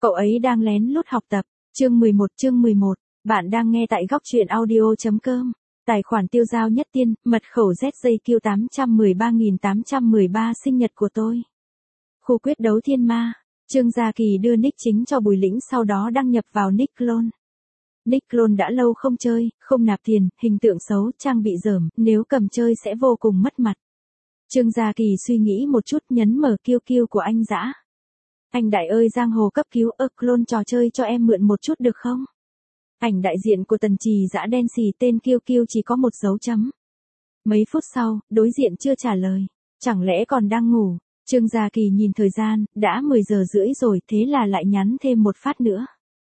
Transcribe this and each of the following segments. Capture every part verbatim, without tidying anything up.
Cậu ấy đang lén lút học tập. Chương mười một, chương mười một. Bạn đang nghe tại góc truyện audio chấm com. Tài khoản tiêu giao nhất tiên, mật khẩu Z J Q tám một ba tám một ba sinh nhật của tôi. Khu quyết đấu thiên ma. Trương Gia Kỳ đưa nick chính cho Bùi Lĩnh, sau đó đăng nhập vào nick clone. Nick clone đã lâu không chơi, không nạp tiền, hình tượng xấu, trang bị dởm, nếu cầm chơi sẽ vô cùng mất mặt. Trương Gia Kỳ suy nghĩ một chút, nhấn mở Q Q của anh Dã. Anh đại ơi, giang hồ cấp cứu, ơ clone trò chơi cho em mượn một chút được không? Ảnh đại diện của Tần Trì Dã đen xì, tên Q Q chỉ có một dấu chấm. Mấy phút sau, đối diện chưa trả lời. Chẳng lẽ còn đang ngủ? Trương Gia Kỳ nhìn thời gian, đã mười giờ rưỡi rồi, thế là lại nhắn thêm một phát nữa.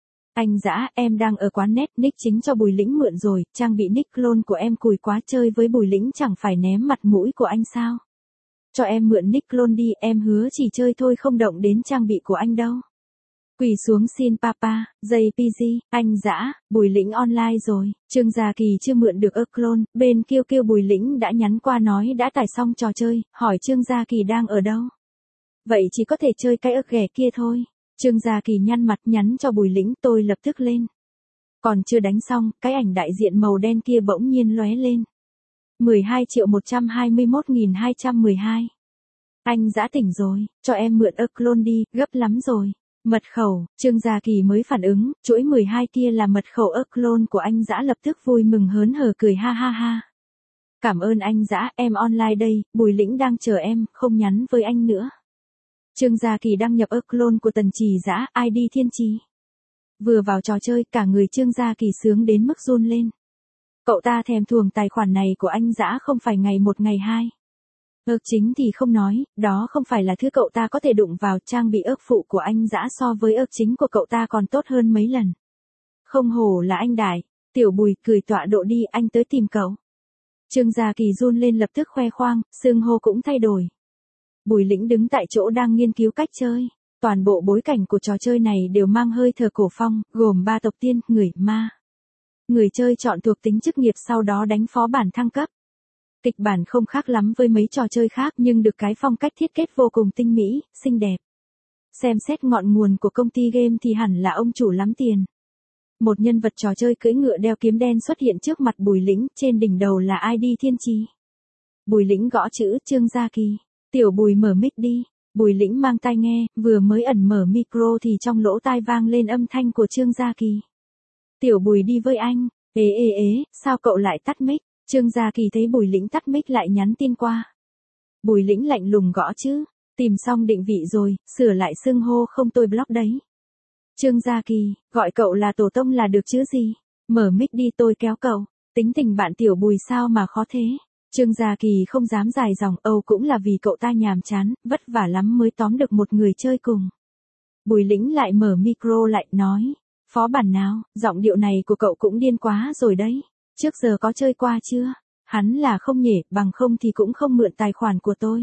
Anh Dã, em đang ở quán net, nick chính cho Bùi Lĩnh mượn rồi, trang bị nick clone của em cùi quá, chơi với Bùi Lĩnh chẳng phải ném mặt mũi của anh sao? Cho em mượn nick clone đi, em hứa chỉ chơi thôi không động đến trang bị của anh đâu. Quỳ xuống xin papa, J P G, anh Dã, Bùi Lĩnh online rồi. Trương Gia Kỳ chưa mượn được ơ clone, bên Q Q Bùi Lĩnh đã nhắn qua nói đã tải xong trò chơi, hỏi Trương Gia Kỳ đang ở đâu. Vậy chỉ có thể chơi cái ơ ghẻ kia thôi. Trương Gia Kỳ nhăn mặt nhắn cho Bùi Lĩnh, tôi lập tức lên. Còn chưa đánh xong, cái ảnh đại diện màu đen kia bỗng nhiên lóe lên. mười hai triệu một trăm hai mươi mốt nghìn hai trăm mười hai. Anh Dã tỉnh rồi, cho em mượn ơ clone đi, gấp lắm rồi. Mật khẩu, Trương Gia Kỳ mới phản ứng, chuỗi mười hai kia là mật khẩu ơ clone của anh Dã, lập tức vui mừng hớn hở cười ha ha ha. Cảm ơn anh Dã, em online đây, Bùi Lĩnh đang chờ em, không nhắn với anh nữa. Trương Gia Kỳ đăng nhập ơ clone của Tần Trì Dã, I D Thiên Trì. Vừa vào trò chơi, cả người Trương Gia Kỳ sướng đến mức run lên. Cậu ta thèm thuồng tài khoản này của anh Dã không phải ngày một ngày hai. Ơ chính thì không nói, đó không phải là thứ cậu ta có thể đụng vào, trang bị ơ phụ của anh Dã so với ơ chính của cậu ta còn tốt hơn mấy lần. Không hổ là anh đại, tiểu Bùi cười tọa độ đi, anh tới tìm cậu. Trương Gia Kỳ run lên lập tức khoe khoang, xưng hô cũng thay đổi. Bùi Lĩnh đứng tại chỗ đang nghiên cứu cách chơi. Toàn bộ bối cảnh của trò chơi này đều mang hơi thở cổ phong, gồm ba tộc tiên, người, ma. Người chơi chọn thuộc tính chức nghiệp sau đó đánh phó bản thăng cấp. Kịch bản không khác lắm với mấy trò chơi khác nhưng được cái phong cách thiết kế vô cùng tinh mỹ, xinh đẹp. Xem xét ngọn nguồn của công ty game thì hẳn là ông chủ lắm tiền. Một nhân vật trò chơi cưỡi ngựa đeo kiếm đen xuất hiện trước mặt Bùi Lĩnh, trên đỉnh đầu là I D Thiên Trì. Bùi Lĩnh gõ chữ Trương Gia Kỳ. Tiểu Bùi mở mic đi. Bùi Lĩnh mang tai nghe, vừa mới ẩn mở micro thì trong lỗ tai vang lên âm thanh của Trương Gia Kỳ. Tiểu Bùi đi với anh. Ế ế ế, sao cậu lại tắt mic? Trương Gia Kỳ thấy Bùi Lĩnh tắt mic lại nhắn tin qua. Bùi Lĩnh lạnh lùng gõ chứ. Tìm xong định vị rồi, sửa lại xưng hô không tôi block đấy. Trương Gia Kỳ, gọi cậu là tổ tông là được chứ gì. Mở mic đi tôi kéo cậu. Tính tình bạn Tiểu Bùi sao mà khó thế. Trương Gia Kỳ không dám dài dòng, âu cũng là vì cậu ta nhàm chán, vất vả lắm mới tóm được một người chơi cùng. Bùi Lĩnh lại mở micro lại nói. Phó bản nào, giọng điệu này của cậu cũng điên quá rồi đấy. Trước giờ có chơi qua chưa? Hắn là không nhỉ, bằng không thì cũng không mượn tài khoản của tôi.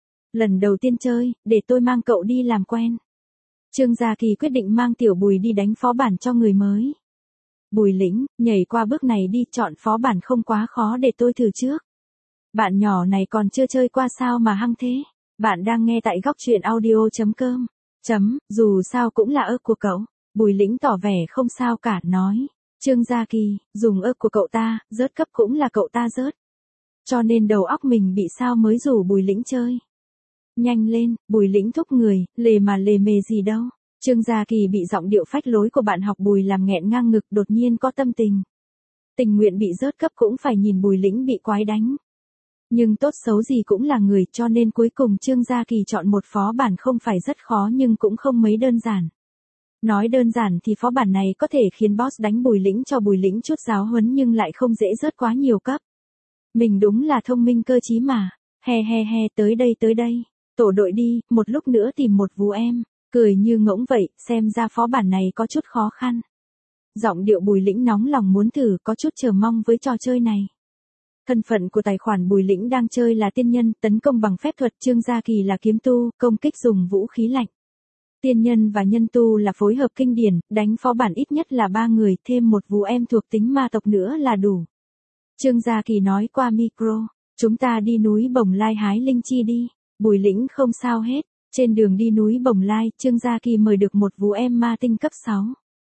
Lần đầu tiên chơi, để tôi mang cậu đi làm quen. Trương Gia Kỳ quyết định mang Tiểu Bùi đi đánh phó bản cho người mới. Bùi Lĩnh, nhảy qua bước này đi, chọn phó bản không quá khó để tôi thử trước. Bạn nhỏ này còn chưa chơi qua sao mà hăng thế? Bạn đang nghe tại góc truyện audio chấm com. Chấm, dù sao cũng là ơ của cậu. Bùi Lĩnh tỏ vẻ không sao cả, nói. Trương Gia Kỳ, dùng ơ của cậu ta, rớt cấp cũng là cậu ta rớt. Cho nên đầu óc mình bị sao mới rủ Bùi Lĩnh chơi. Nhanh lên, Bùi Lĩnh thúc người, lề mà lề mề gì đâu. Trương Gia Kỳ bị giọng điệu phách lối của bạn học Bùi làm nghẹn ngang ngực, đột nhiên có tâm tình. Tình nguyện bị rớt cấp cũng phải nhìn Bùi Lĩnh bị quái đánh. Nhưng tốt xấu gì cũng là người, cho nên cuối cùng Trương Gia Kỳ chọn một phó bản không phải rất khó nhưng cũng không mấy đơn giản. Nói đơn giản thì phó bản này có thể khiến boss đánh Bùi Lĩnh cho Bùi Lĩnh chút giáo huấn nhưng lại không dễ rớt quá nhiều cấp. Mình đúng là thông minh cơ trí mà. He he he, tới đây tới đây. Tổ đội đi, một lúc nữa tìm một vú em. Cười như ngỗng vậy, xem ra phó bản này có chút khó khăn. Giọng điệu Bùi Lĩnh nóng lòng muốn thử, có chút chờ mong với trò chơi này. Thân phận của tài khoản Bùi Lĩnh đang chơi là tiên nhân, tấn công bằng phép thuật, Trương Gia Kỳ là kiếm tu, công kích dùng vũ khí lạnh. Tiên nhân và nhân tu là phối hợp kinh điển, đánh phó bản ít nhất là ba người, thêm một vú em thuộc tính ma tộc nữa là đủ. Trương Gia Kỳ nói qua micro, chúng ta đi núi Bồng Lai hái linh chi đi. Bùi Lĩnh không sao hết, Trên đường đi núi Bồng Lai, Trương Gia Kỳ mời được một vú em ma tinh cấp sáu.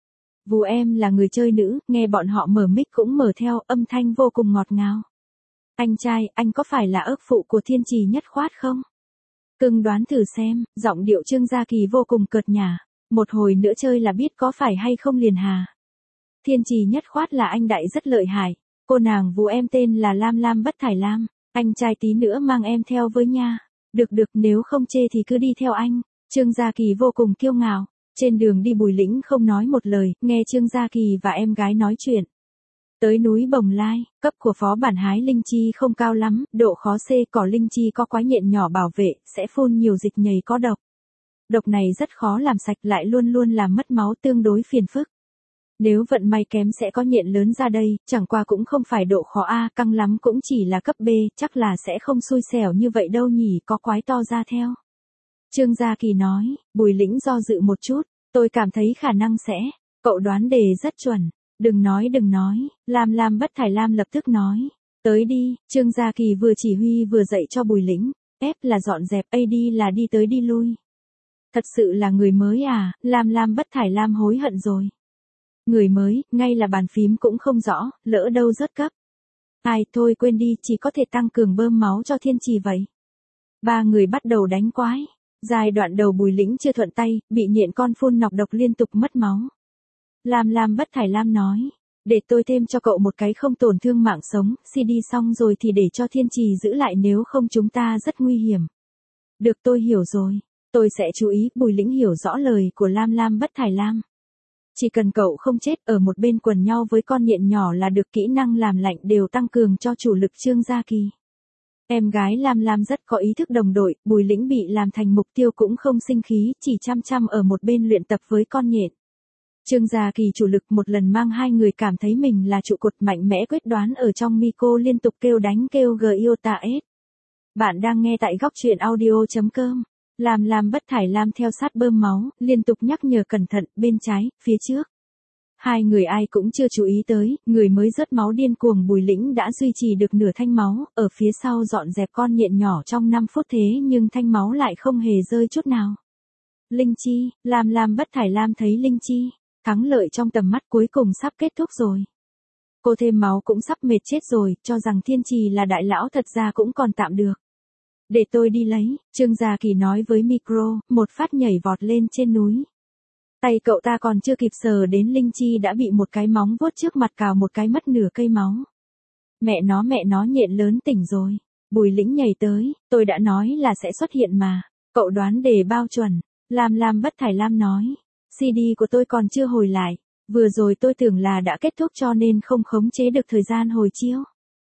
Vú em là người chơi nữ, nghe bọn họ mở mic cũng mở theo, âm thanh vô cùng ngọt ngào. Anh trai, anh có phải là ước phụ của Thiên Trì Nhất Khoát không? Cưng đoán thử xem, giọng điệu Trương Gia Kỳ vô cùng cợt nhả. Một hồi nữa chơi là biết có phải hay không liền hà. Thiên Trì Nhất Khoát là anh đại rất lợi hại. Cô nàng vú em tên là Lam Lam Bất Thải Lam. Anh trai tí nữa mang em theo với nha. Được được, nếu không chê thì cứ đi theo anh. Trương Gia Kỳ vô cùng kiêu ngạo. Trên đường đi Bùi Lĩnh không nói một lời, nghe Trương Gia Kỳ và em gái nói chuyện. Tới núi Bồng Lai, cấp của phó bản hái linh chi không cao lắm, độ khó C, cỏ linh chi có quái nhện nhỏ bảo vệ, sẽ phun nhiều dịch nhầy có độc. Độc này rất khó làm sạch, lại luôn luôn làm mất máu, tương đối phiền phức. Nếu vận may kém sẽ có nhện lớn ra đây, chẳng qua cũng không phải độ khó A, căng lắm cũng chỉ là cấp B, chắc là sẽ không xui xẻo như vậy đâu nhỉ, có quái to ra theo. Trương Gia Kỳ nói. Bùi Lĩnh do dự một chút, tôi cảm thấy khả năng sẽ, cậu đoán đề rất chuẩn. Đừng nói đừng nói, Lam Lam Bất Thải Lam lập tức nói. Tới đi, Trương Gia Kỳ vừa chỉ huy vừa dạy cho Bùi Lĩnh. F là dọn dẹp, A D là đi tới đi lui. Thật sự là người mới à, Lam Lam Bất Thải Lam hối hận rồi. Người mới, ngay là bàn phím cũng không rõ, lỡ đâu rớt cấp. Ai, thôi quên đi, chỉ có thể tăng cường bơm máu cho Thiên Trì vậy. Ba người bắt đầu đánh quái. Giai đoạn đầu Bùi Lĩnh chưa thuận tay, bị nhện con phun nọc độc liên tục mất máu. Lam Lam Bất Thải Lam nói, để tôi thêm cho cậu một cái không tổn thương mạng sống, xê đê xong rồi thì để cho Thiên Trì giữ lại nếu không chúng ta rất nguy hiểm. Được, tôi hiểu rồi, tôi sẽ chú ý. Bùi Lĩnh hiểu rõ lời của Lam Lam Bất Thải Lam. Chỉ cần cậu không chết ở một bên quần nhau với con nhện nhỏ là được, kỹ năng làm lạnh đều tăng cường cho chủ lực Trương Gia Kỳ. Em gái Lam Lam rất có ý thức đồng đội, Bùi Lĩnh bị làm thành mục tiêu cũng không sinh khí, chỉ chăm chăm ở một bên luyện tập với con nhện. Trương Gia Kỳ chủ lực một lần mang hai người cảm thấy mình là trụ cột mạnh mẽ quyết đoán ở trong micro liên tục kêu đánh kêu g yêu ta s. Bạn đang nghe tại góc truyện audio chấm com. Lam Lam Bất Thải Lam theo sát bơm máu, liên tục nhắc nhở cẩn thận, bên trái, phía trước. Hai người ai cũng chưa chú ý tới, người mới rớt máu điên cuồng Bùi Lĩnh đã duy trì được nửa thanh máu, ở phía sau dọn dẹp con nhện nhỏ trong năm phút thế nhưng thanh máu lại không hề rơi chút nào. Linh chi, Lam Lam Bất Thải Lam thấy linh chi, thắng lợi trong tầm mắt cuối cùng sắp kết thúc rồi. Cô thêm máu cũng sắp mệt chết rồi, cho rằng Thiên Trì là đại lão thật ra cũng còn tạm được. Để tôi đi lấy, Trương Gia Kỳ nói với micro, một phát nhảy vọt lên trên núi. Tay cậu ta còn chưa kịp sờ đến linh chi đã bị một cái móng vuốt trước mặt cào một cái mất nửa cây máu. Mẹ nó mẹ nó nhện lớn tỉnh rồi. Bùi Lĩnh nhảy tới, tôi đã nói là sẽ xuất hiện mà. Cậu đoán đề bao chuẩn. Lam Lam Bất Thải Lam nói. xê đê của tôi còn chưa hồi lại. Vừa rồi tôi tưởng là đã kết thúc cho nên không khống chế được thời gian hồi chiếu.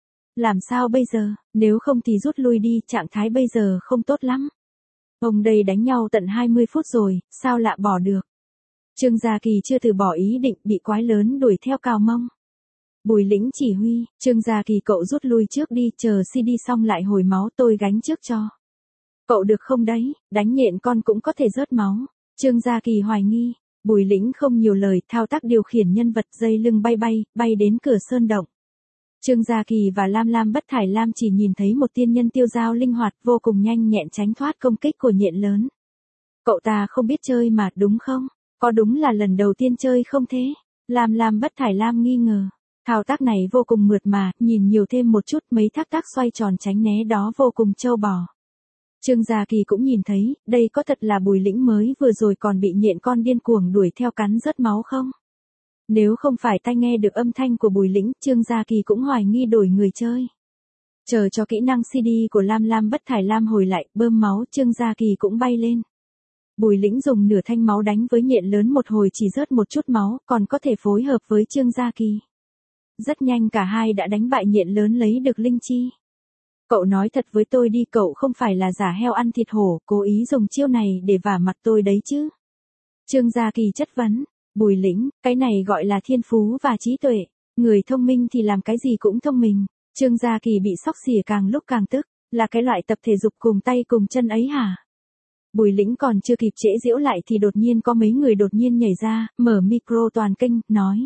Làm sao bây giờ, nếu không thì rút lui đi, trạng thái bây giờ không tốt lắm. Ông đây đánh nhau tận hai mươi phút rồi, sao lạ bỏ được. Trương Gia Kỳ chưa từ bỏ ý định, bị quái lớn đuổi theo cào mông. Bùi Lĩnh chỉ huy, Trương Gia Kỳ cậu rút lui trước đi, chờ xê đê xong lại hồi máu tôi gánh trước cho. Cậu được không đấy, đánh nhện con cũng có thể rớt máu. Trương Gia Kỳ hoài nghi, Bùi Lĩnh không nhiều lời, thao tác điều khiển nhân vật dây lưng bay bay, bay đến cửa sơn động. Trương Gia Kỳ và Lam Lam Bất Thải Lam chỉ nhìn thấy một tiên nhân tiêu dao linh hoạt vô cùng nhanh nhẹn tránh thoát công kích của nhện lớn. Cậu ta không biết chơi mà đúng không? Có đúng là lần đầu tiên chơi không thế? Lam Lam Bất Thải Lam nghi ngờ. Thao tác này vô cùng mượt mà, nhìn nhiều thêm một chút mấy thác tác xoay tròn tránh né đó vô cùng trâu bò. Trương Gia Kỳ cũng nhìn thấy, đây có thật là Bùi Lĩnh mới vừa rồi còn bị nhện con điên cuồng đuổi theo cắn rớt máu không? Nếu không phải tai nghe được âm thanh của Bùi Lĩnh, Trương Gia Kỳ cũng hoài nghi đổi người chơi. Chờ cho kỹ năng xê đê của Lam Lam Bất Thải Lam hồi lại, bơm máu, Trương Gia Kỳ cũng bay lên. Bùi Lĩnh dùng nửa thanh máu đánh với nhện lớn một hồi chỉ rớt một chút máu, còn có thể phối hợp với Trương Gia Kỳ. Rất nhanh cả hai đã đánh bại nhện lớn lấy được linh chi. Cậu nói thật với tôi đi, cậu không phải là giả heo ăn thịt hổ, cố ý dùng chiêu này để vả mặt tôi đấy chứ. Trương Gia Kỳ chất vấn. Bùi Lĩnh, cái này gọi là thiên phú và trí tuệ. Người thông minh thì làm cái gì cũng thông minh. Trương Gia Kỳ bị xóc xỉa càng lúc càng tức. Là cái loại tập thể dục cùng tay cùng chân ấy hả? Bùi Lĩnh còn chưa kịp trễ giễu lại thì đột nhiên có mấy người đột nhiên nhảy ra, mở micro toàn kênh, nói.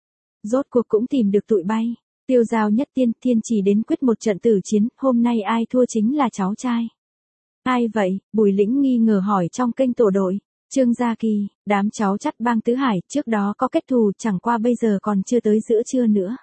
Rốt cuộc cũng tìm được tụi bay. Tiêu Giao Nhất Tiên, Thiên Trì đến quyết một trận tử chiến, hôm nay ai thua chính là cháu trai. Ai vậy? Bùi Lĩnh nghi ngờ hỏi trong kênh tổ đội. Trương Gia Kỳ, đám cháu chắt bang Tứ Hải, trước đó có kết thù, chẳng qua bây giờ còn chưa tới giữa trưa nữa.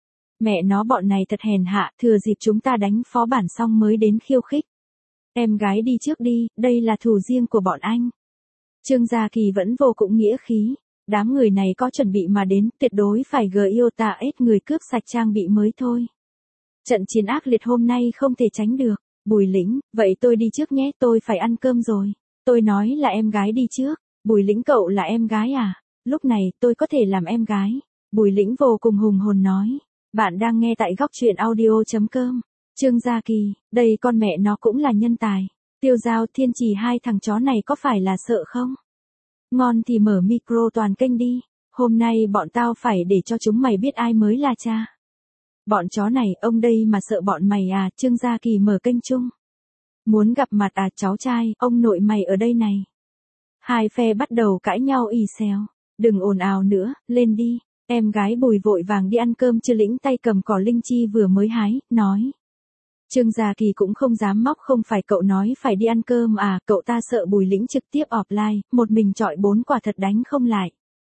Mẹ nó bọn này thật hèn hạ, thừa dịp chúng ta đánh phó bản xong mới đến khiêu khích. Em gái đi trước đi, đây là thù riêng của bọn anh. Trương Gia Kỳ vẫn vô cùng nghĩa khí. Đám người này có chuẩn bị mà đến, tuyệt đối phải gờ yêu ta ết người cướp sạch trang bị mới thôi. Trận chiến ác liệt hôm nay không thể tránh được. Bùi Lĩnh, vậy tôi đi trước nhé, tôi phải ăn cơm rồi. Tôi nói là em gái đi trước. Bùi Lĩnh cậu là em gái à? Lúc này tôi có thể làm em gái. Bùi Lĩnh vô cùng hùng hồn nói. Bạn đang nghe tại góc truyện audio.com. Trương Gia Kỳ, đây con mẹ nó cũng là nhân tài. Tiêu Giao, Thiên Trì hai thằng chó này có phải là sợ không? Ngon thì mở micro toàn kênh đi. Hôm nay bọn tao phải để cho chúng mày biết ai mới là cha. Bọn chó này, ông đây mà sợ bọn mày à? Trương Gia Kỳ mở kênh chung. Muốn gặp mặt à cháu trai, ông nội mày ở đây này. Hai phe bắt đầu cãi nhau ì xèo. Đừng ồn ào nữa, lên đi. Em gái Bùi vội vàng đi ăn cơm. Chưa Lĩnh tay cầm cỏ linh chi vừa mới hái, nói. Trương Gia Kỳ cũng không dám móc, không phải cậu nói phải đi ăn cơm à, cậu ta sợ Bùi Lĩnh trực tiếp offline, một mình chọi bốn quả thật đánh không lại.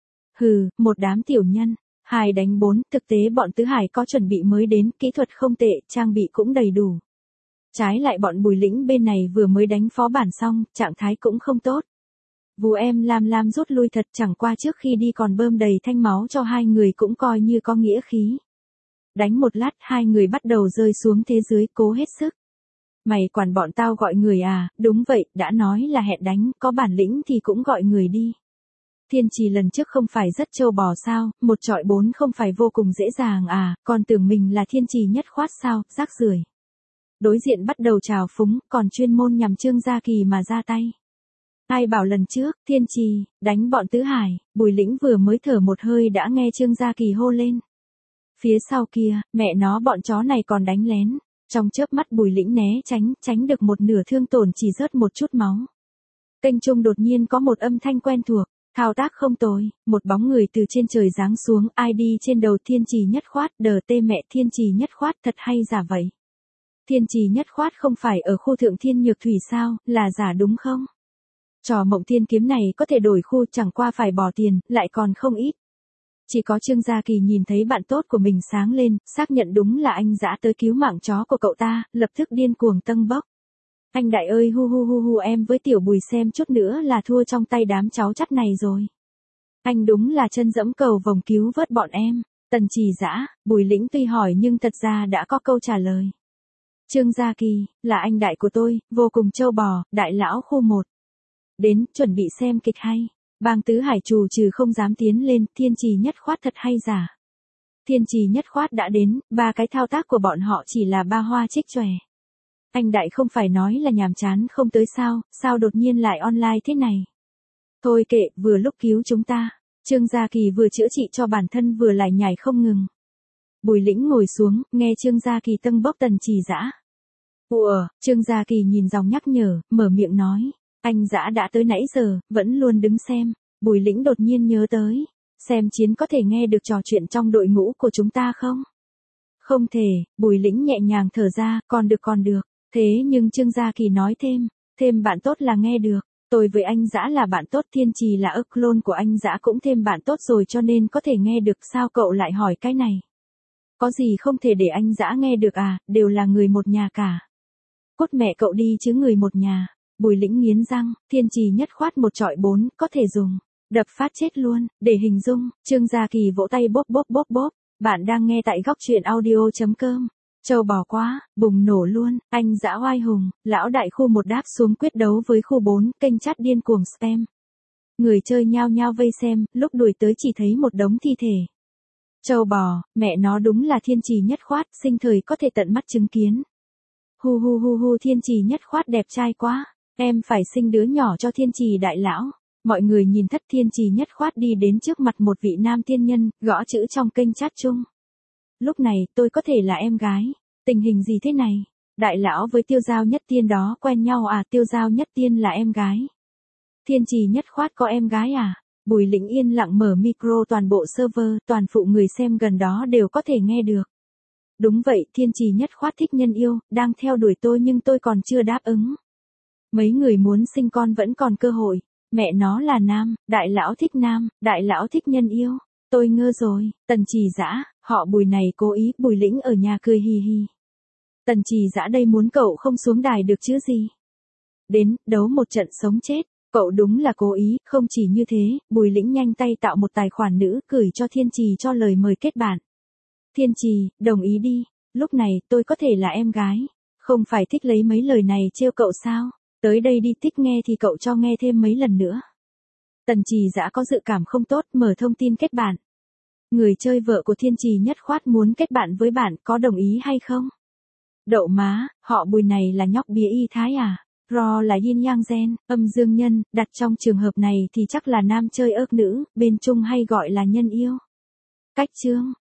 Hừ, một đám tiểu nhân, hai đánh bốn, thực tế bọn Tứ Hải có chuẩn bị mới đến, kỹ thuật không tệ, trang bị cũng đầy đủ. Trái lại bọn Bùi Lĩnh bên này vừa mới đánh phó bản xong, trạng thái cũng không tốt. Vú em Lam Lam rút lui thật, chẳng qua trước khi đi còn bơm đầy thanh máu cho hai người, cũng coi như có nghĩa khí. Đánh một lát, hai người bắt đầu rơi xuống thế dưới, cố hết sức. Mày quản bọn tao gọi người à? Đúng vậy, đã nói là hẹn đánh, có bản lĩnh thì cũng gọi người đi. Thiên Trì lần trước không phải rất trâu bò sao, một trọi bốn không phải vô cùng dễ dàng à, còn tưởng mình là Thiên Trì nhất khoát sao, rác rưởi. Đối diện bắt đầu trào phúng, còn chuyên môn nhằm Trương Gia Kỳ mà ra tay. Ai bảo lần trước, Thiên Trì, đánh bọn Tứ Hải, Bùi Lĩnh vừa mới thở một hơi đã nghe Trương Gia Kỳ hô lên. Phía sau kia, mẹ nó bọn chó này còn đánh lén. Trong chớp mắt Bùi Lĩnh né tránh, tránh được một nửa thương tổn, chỉ rớt một chút máu. Kênh trung đột nhiên có một âm thanh quen thuộc. Thao tác không tồi, một bóng người từ trên trời giáng xuống, i đê trên đầu Thiên Trì nhất khoát, đờ tê mẹ Thiên Trì nhất khoát thật hay giả vậy. Thiên Trì nhất khoát không phải ở khu Thượng Thiên Nhược Thủy sao, là giả đúng không? Trò Mộng Thiên Kiếm này có thể đổi khu, chẳng qua phải bỏ tiền, lại còn không ít. Chỉ có Trương Gia Kỳ nhìn thấy bạn tốt của mình sáng lên, xác nhận đúng là anh Dã tới cứu mạng chó của cậu ta, lập tức điên cuồng tâng bốc. Anh đại ơi, hu hu hu hu, em với Tiểu Bùi xem chút nữa là thua trong tay đám cháu chắt này rồi. Anh đúng là chân dẫm cầu vồng cứu vớt bọn em. Tần Trì Dã, Bùi Lĩnh tuy hỏi nhưng thật ra đã có câu trả lời. Trương Gia Kỳ, là anh đại của tôi, vô cùng trâu bò, đại lão khu một. Đến, chuẩn bị xem kịch hay. Bang Tứ Hải trù trừ không dám tiến lên, Thiên Trì nhất khoát thật hay giả. Thiên Trì nhất khoát đã đến, ba cái thao tác của bọn họ chỉ là ba hoa trích chòe. Anh đại không phải nói là nhàm chán không tới sao, sao đột nhiên lại online thế này. Thôi kệ, vừa lúc cứu chúng ta. Trương Gia Kỳ vừa chữa trị cho bản thân vừa lại nhảy không ngừng. Bùi Lĩnh ngồi xuống, nghe Trương Gia Kỳ tâng bốc Tần Trì Dã. Ủa, Trương Gia Kỳ nhìn dòng nhắc nhở, mở miệng nói. Anh Dã đã tới nãy giờ, vẫn luôn đứng xem. Bùi Lĩnh đột nhiên nhớ tới. Xem chiến có thể nghe được trò chuyện trong đội ngũ của chúng ta không? Không thể, Bùi Lĩnh nhẹ nhàng thở ra, còn được còn được. Thế nhưng Trương Gia Kỳ nói thêm, thêm bạn tốt là nghe được. Tôi với anh Dã là bạn tốt, Thiên Trì là ức clone của anh Dã cũng thêm bạn tốt rồi cho nên có thể nghe được, sao cậu lại hỏi cái này? Có gì không thể để anh Dã nghe được à, đều là người một nhà cả. Cốt mẹ cậu đi chứ người một nhà. Bùi Lĩnh nghiến răng, Thiên Trì nhất khoát một trọi bốn, có thể dùng. Đập phát chết luôn, để hình dung, Trương Gia Kỳ vỗ tay bốp bốp bốp bốp. Bạn đang nghe tại góc truyện audio.com. Châu bò quá, bùng nổ luôn, anh Dã oai hùng, lão đại khu một đáp xuống quyết đấu với khu bốn, kênh chat điên cuồng spam. Người chơi nhao nhao vây xem, lúc đuổi tới chỉ thấy một đống thi thể. Châu bò, mẹ nó đúng là Thiên Trì nhất khoát, sinh thời có thể tận mắt chứng kiến. Hu hu hu hu, Thiên Trì nhất khoát đẹp trai quá, em phải sinh đứa nhỏ cho Thiên Trì đại lão. Mọi người nhìn thất, Thiên Trì nhất khoát đi đến trước mặt một vị nam thiên nhân, gõ chữ trong kênh chat chung. Lúc này, tôi có thể là em gái. Tình hình gì thế này? Đại lão với Tiêu Giao Nhất Tiên đó quen nhau à? Tiêu Giao Nhất Tiên là em gái. Thiên Trì nhất khoát có em gái à? Bùi Lĩnh yên lặng mở micro, toàn bộ server, toàn phụ người xem gần đó đều có thể nghe được. Đúng vậy, Thiên Trì nhất khoát thích nhân yêu, đang theo đuổi tôi nhưng tôi còn chưa đáp ứng. Mấy người muốn sinh con vẫn còn cơ hội. Mẹ nó là nam, đại lão thích nam, đại lão thích nhân yêu. Tôi ngơ rồi, Tần Trì Dã, họ Bùi này cố ý, Bùi Lĩnh ở nhà cười hì hì. Tần Trì Dã đây muốn cậu không xuống đài được chứ gì. Đến, đấu một trận sống chết, cậu đúng là cố ý, không chỉ như thế, Bùi Lĩnh nhanh tay tạo một tài khoản nữ gửi cho Thiên Trì cho lời mời kết bạn. Thiên Trì, đồng ý đi, lúc này tôi có thể là em gái, không phải thích lấy mấy lời này trêu cậu sao, tới đây đi, thích nghe thì cậu cho nghe thêm mấy lần nữa. Tần Trì Dã có dự cảm không tốt, mở thông tin kết bạn. Người chơi vợ của Thiên Trì nhất khoát muốn kết bạn với bạn, có đồng ý hay không? Đậu má, họ Bùi này là nhóc bía y thái à? Ro là yin yang gen, âm dương nhân, đặt trong trường hợp này thì chắc là nam chơi ớt nữ, bên Trung hay gọi là nhân yêu. Cách chương